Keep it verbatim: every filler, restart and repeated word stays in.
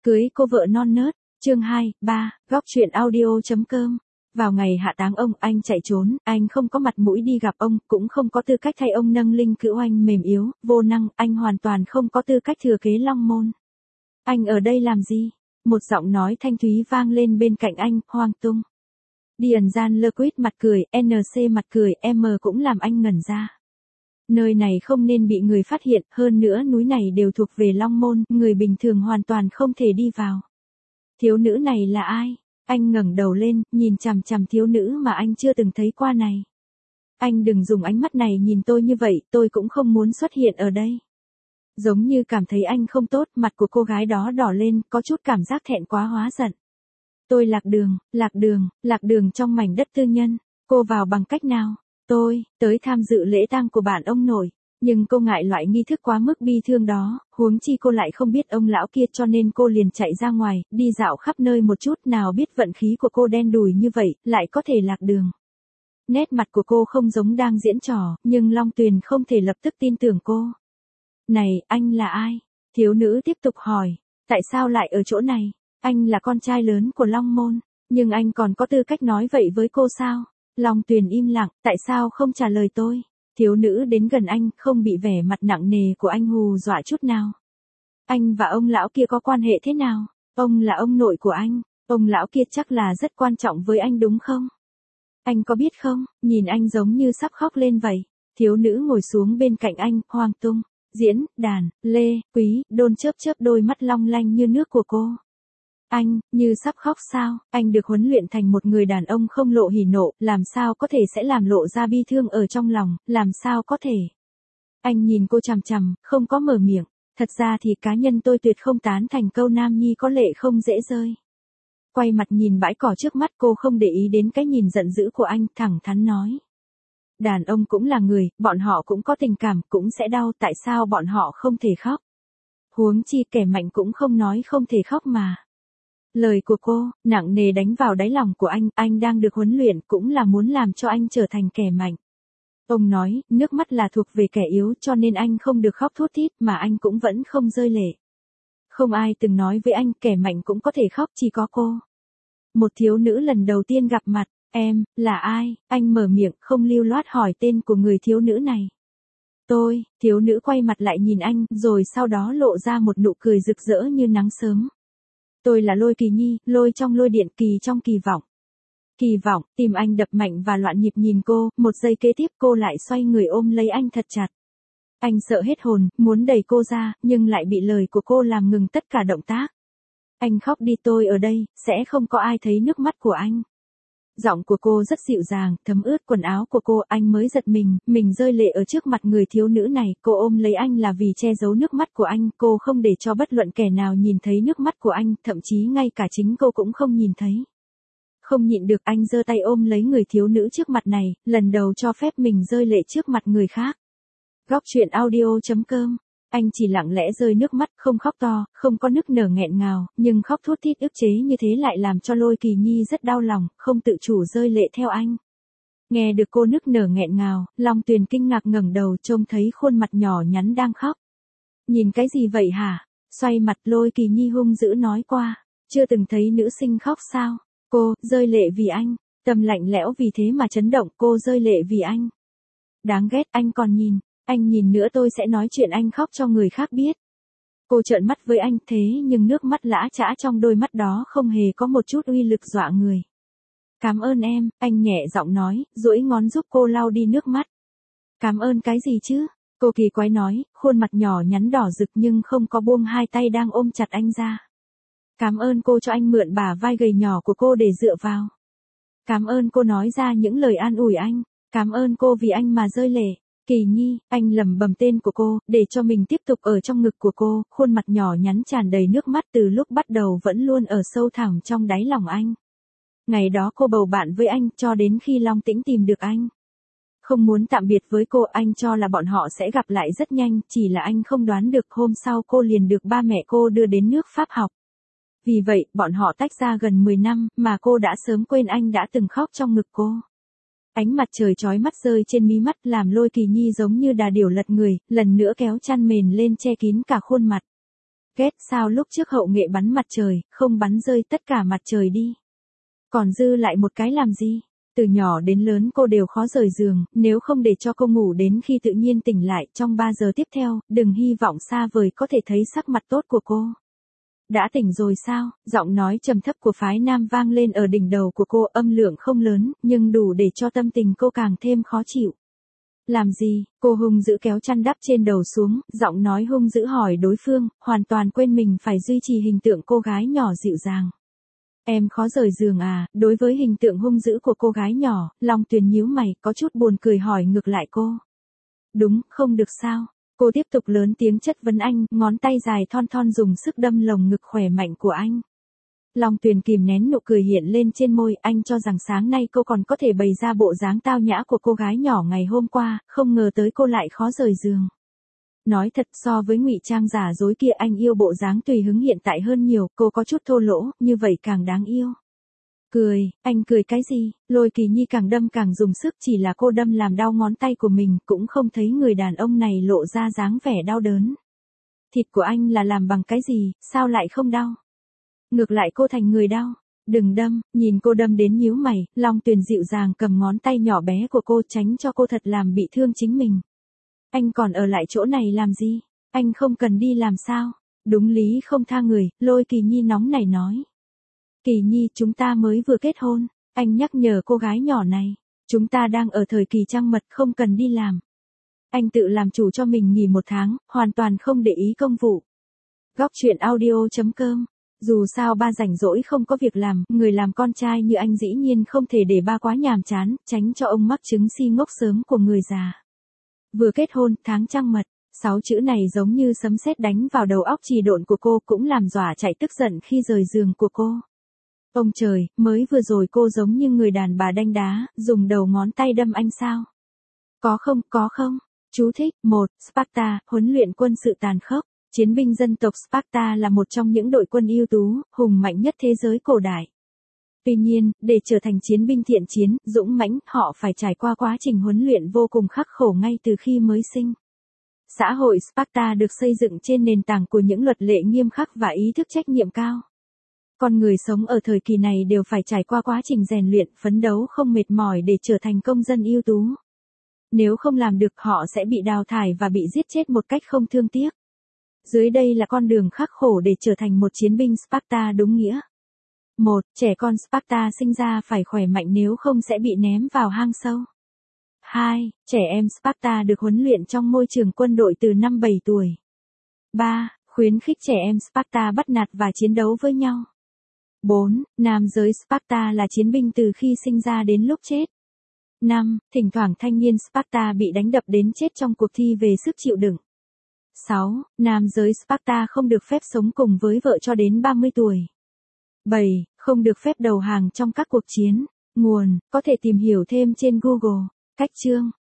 Cưới cô vợ non nớt, chương hai, ba, góc truyện audio.com. Vào ngày hạ táng ông, anh chạy trốn, anh không có mặt mũi đi gặp ông, cũng không có tư cách thay ông nâng linh cữu anh mềm yếu, vô năng, anh hoàn toàn không có tư cách thừa kế Long Môn. Anh ở đây làm gì? Một giọng nói thanh thúy vang lên bên cạnh anh, Hoàng Tung. Điền Gian lơ quýt mặt cười, en xê mặt cười, em cũng làm anh ngẩn ra. Nơi này không nên bị người phát hiện, hơn nữa núi này đều thuộc về Long Môn, người bình thường hoàn toàn không thể đi vào. Thiếu nữ này là ai? Anh ngẩng đầu lên, nhìn chằm chằm thiếu nữ mà anh chưa từng thấy qua này. Anh đừng dùng ánh mắt này nhìn tôi như vậy, tôi cũng không muốn xuất hiện ở đây. Giống như cảm thấy anh không tốt, mặt của cô gái đó đỏ lên, có chút cảm giác thẹn quá hóa giận. Tôi lạc đường, lạc đường, lạc đường trong mảnh đất tư nhân. Cô vào bằng cách nào? Tôi, tới tham dự lễ tang của bạn ông nội, nhưng cô ngại loại nghi thức quá mức bi thương đó, huống chi cô lại không biết ông lão kia cho nên cô liền chạy ra ngoài, đi dạo khắp nơi một chút, nào biết vận khí của cô đen đủi như vậy, lại có thể lạc đường. Nét mặt của cô không giống đang diễn trò, nhưng Long Tuyền không thể lập tức tin tưởng cô. Này, anh là ai? Thiếu nữ tiếp tục hỏi, tại sao lại ở chỗ này? Anh là con trai lớn của Long Môn, nhưng anh còn có tư cách nói vậy với cô sao? Long Tuyền im lặng, tại sao không trả lời tôi? Thiếu nữ đến gần anh, không bị vẻ mặt nặng nề của anh hù dọa chút nào. Anh và ông lão kia có quan hệ thế nào? Ông là ông nội của anh, ông lão kia chắc là rất quan trọng với anh đúng không? Anh có biết không, nhìn anh giống như sắp khóc lên vậy. Thiếu nữ ngồi xuống bên cạnh anh, Hoàng Tung, Diễn, Đàn, Lê, Quý, Đôn chớp chớp đôi mắt long lanh như nước của cô. Anh, như sắp khóc sao, anh được huấn luyện thành một người đàn ông không lộ hỉ nộ, làm sao có thể sẽ làm lộ ra bi thương ở trong lòng, làm sao có thể. Anh nhìn cô chằm chằm, không có mở miệng, thật ra thì cá nhân tôi tuyệt không tán thành câu nam nhi có lệ không dễ rơi. Quay mặt nhìn bãi cỏ trước mắt, cô không để ý đến cái nhìn giận dữ của anh, thẳng thắn nói. Đàn ông cũng là người, bọn họ cũng có tình cảm, cũng sẽ đau, tại sao bọn họ không thể khóc. Huống chi kẻ mạnh cũng không nói không thể khóc mà. Lời của cô, nặng nề đánh vào đáy lòng của anh, anh đang được huấn luyện cũng là muốn làm cho anh trở thành kẻ mạnh. Ông nói, nước mắt là thuộc về kẻ yếu cho nên anh không được khóc thút thít mà anh cũng vẫn không rơi lệ. Không ai từng nói với anh kẻ mạnh cũng có thể khóc, chỉ có cô. Một thiếu nữ lần đầu tiên gặp mặt, em, là ai? Anh mở miệng không lưu loát hỏi tên của người thiếu nữ này. Tôi, thiếu nữ quay mặt lại nhìn anh, rồi sau đó lộ ra một nụ cười rực rỡ như nắng sớm. Tôi là Lôi Kỳ Nhi, lôi trong lôi điện, kỳ trong kỳ vọng. Kỳ vọng, tim anh đập mạnh và loạn nhịp nhìn cô, một giây kế tiếp cô lại xoay người ôm lấy anh thật chặt. Anh sợ hết hồn, muốn đẩy cô ra, nhưng lại bị lời của cô làm ngừng tất cả động tác. Anh khóc đi, tôi ở đây, sẽ không có ai thấy nước mắt của anh. Giọng của cô rất dịu dàng, thấm ướt quần áo của cô, anh mới giật mình, mình rơi lệ ở trước mặt người thiếu nữ này, cô ôm lấy anh là vì che giấu nước mắt của anh, cô không để cho bất luận kẻ nào nhìn thấy nước mắt của anh, thậm chí ngay cả chính cô cũng không nhìn thấy. Không nhịn được anh giơ tay ôm lấy người thiếu nữ trước mặt này, lần đầu cho phép mình rơi lệ trước mặt người khác. Góc truyện audio.com. Anh chỉ lặng lẽ rơi nước mắt, không khóc to, không có nức nở nghẹn ngào, nhưng khóc thút thít ức chế như thế lại làm cho Lôi Kỳ Nhi rất đau lòng, không tự chủ rơi lệ theo anh. Nghe được cô nức nở nghẹn ngào, Long Tuyền kinh ngạc ngẩng đầu trông thấy khuôn mặt nhỏ nhắn đang khóc. Nhìn cái gì vậy hả? Xoay mặt, Lôi Kỳ Nhi hung dữ nói qua, chưa từng thấy nữ sinh khóc sao? Cô, rơi lệ vì anh, tâm lạnh lẽo vì thế mà chấn động, cô rơi lệ vì anh. Đáng ghét, anh còn nhìn. Anh nhìn nữa tôi sẽ nói chuyện anh khóc cho người khác biết. Cô trợn mắt với anh thế nhưng nước mắt lã chã trong đôi mắt đó không hề có một chút uy lực dọa người. Cảm ơn em, anh nhẹ giọng nói, duỗi ngón giúp cô lau đi nước mắt. Cảm ơn cái gì chứ? Cô kỳ quái nói, khuôn mặt nhỏ nhắn đỏ rực nhưng không có buông hai tay đang ôm chặt anh ra. Cảm ơn cô cho anh mượn bả vai gầy nhỏ của cô để dựa vào. Cảm ơn cô nói ra những lời an ủi anh. Cảm ơn cô vì anh mà rơi lệ. Kỳ Nhi, anh lẩm bẩm tên của cô, để cho mình tiếp tục ở trong ngực của cô, khuôn mặt nhỏ nhắn tràn đầy nước mắt từ lúc bắt đầu vẫn luôn ở sâu thẳm trong đáy lòng anh. Ngày đó cô bầu bạn với anh cho đến khi Long Tĩnh tìm được anh. Không muốn tạm biệt với cô, anh cho là bọn họ sẽ gặp lại rất nhanh, chỉ là anh không đoán được hôm sau cô liền được ba mẹ cô đưa đến nước Pháp học. Vì vậy, bọn họ tách ra gần mười năm, mà cô đã sớm quên anh đã từng khóc trong ngực cô. Ánh mặt trời chói mắt rơi trên mí mắt làm Lôi Kỳ Nhi giống như đà điểu lật người, lần nữa kéo chăn mền lên che kín cả khuôn mặt. Ghét sao lúc trước hậu nghệ bắn mặt trời, không bắn rơi tất cả mặt trời đi. Còn dư lại một cái làm gì? Từ nhỏ đến lớn cô đều khó rời giường, nếu không để cho cô ngủ đến khi tự nhiên tỉnh lại trong ba giờ tiếp theo, đừng hy vọng xa vời có thể thấy sắc mặt tốt của cô. Đã tỉnh rồi sao? Giọng nói trầm thấp của phái nam vang lên ở đỉnh đầu của cô, âm lượng không lớn, nhưng đủ để cho tâm tình cô càng thêm khó chịu. Làm gì? Cô hung dữ kéo chăn đắp trên đầu xuống, giọng nói hung dữ hỏi đối phương, hoàn toàn quên mình phải duy trì hình tượng cô gái nhỏ dịu dàng. Em khó rời giường à? Đối với hình tượng hung dữ của cô gái nhỏ, Long Tuyền nhíu mày, có chút buồn cười hỏi ngược lại cô. Đúng, không được sao? Cô tiếp tục lớn tiếng chất vấn anh, ngón tay dài thon thon dùng sức đâm lồng ngực khỏe mạnh của anh. Long Tuyền kìm nén nụ cười hiện lên trên môi, anh cho rằng sáng nay cô còn có thể bày ra bộ dáng tao nhã của cô gái nhỏ ngày hôm qua, không ngờ tới cô lại khó rời giường. Nói thật, so với ngụy trang giả dối kia anh yêu bộ dáng tùy hứng hiện tại hơn nhiều, cô có chút thô lỗ, như vậy càng đáng yêu. Cười, anh cười cái gì? Lôi Kỳ Nhi càng đâm càng dùng sức, chỉ là cô đâm làm đau ngón tay của mình, cũng không thấy người đàn ông này lộ ra dáng vẻ đau đớn. Thịt của anh là làm bằng cái gì, sao lại không đau? Ngược lại cô thành người đau. Đừng đâm, nhìn cô đâm đến nhíu mày, Long Tuyền dịu dàng cầm ngón tay nhỏ bé của cô tránh cho cô thật làm bị thương chính mình. Anh còn ở lại chỗ này làm gì? Anh không cần đi làm sao? Đúng lý không tha người, Lôi Kỳ Nhi nóng nảy nói. Kỳ Nhi, chúng ta mới vừa kết hôn, anh nhắc nhở cô gái nhỏ này. Chúng ta đang ở thời kỳ trăng mật, không cần đi làm. Anh tự làm chủ cho mình nghỉ một tháng, hoàn toàn không để ý công vụ. Góc chuyện audio chấm com. Dù sao ba rảnh rỗi không có việc làm, người làm con trai như anh dĩ nhiên không thể để ba quá nhàm chán, tránh cho ông mắc chứng si ngốc sớm của người già. Vừa kết hôn, tháng trăng mật, sáu chữ này giống như sấm sét đánh vào đầu óc trì độn của cô, cũng làm dọa chạy tức giận khi rời giường của cô. Ông trời, mới vừa rồi cô giống như người đàn bà đanh đá, dùng đầu ngón tay đâm anh sao? Có không, có không? Chú thích, một, Sparta, huấn luyện quân sự tàn khốc. Chiến binh dân tộc Sparta là một trong những đội quân ưu tú, hùng mạnh nhất thế giới cổ đại. Tuy nhiên, để trở thành chiến binh thiện chiến, dũng mãnh, họ phải trải qua quá trình huấn luyện vô cùng khắc khổ ngay từ khi mới sinh. Xã hội Sparta được xây dựng trên nền tảng của những luật lệ nghiêm khắc và ý thức trách nhiệm cao. Con người sống ở thời kỳ này đều phải trải qua quá trình rèn luyện, phấn đấu không mệt mỏi để trở thành công dân ưu tú. Nếu không làm được, họ sẽ bị đào thải và bị giết chết một cách không thương tiếc. Dưới đây là con đường khắc khổ để trở thành một chiến binh Sparta đúng nghĩa. một. Trẻ con Sparta sinh ra phải khỏe mạnh, nếu không sẽ bị ném vào hang sâu. hai. Trẻ em Sparta được huấn luyện trong môi trường quân đội từ năm bảy tuổi. ba. Khuyến khích trẻ em Sparta bắt nạt và chiến đấu với nhau. bốn. Nam giới Sparta là chiến binh từ khi sinh ra đến lúc chết. năm. Thỉnh thoảng thanh niên Sparta bị đánh đập đến chết trong cuộc thi về sức chịu đựng. sáu. Nam giới Sparta không được phép sống cùng với vợ cho đến ba mươi tuổi. bảy. Không được phép đầu hàng trong các cuộc chiến. Nguồn, có thể tìm hiểu thêm trên Google. Cách chương